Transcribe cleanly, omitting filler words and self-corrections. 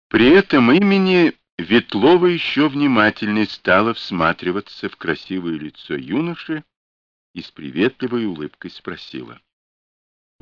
При этом имени Ветлова еще внимательнее стала всматриваться в красивое лицо юноши и с приветливой улыбкой спросила: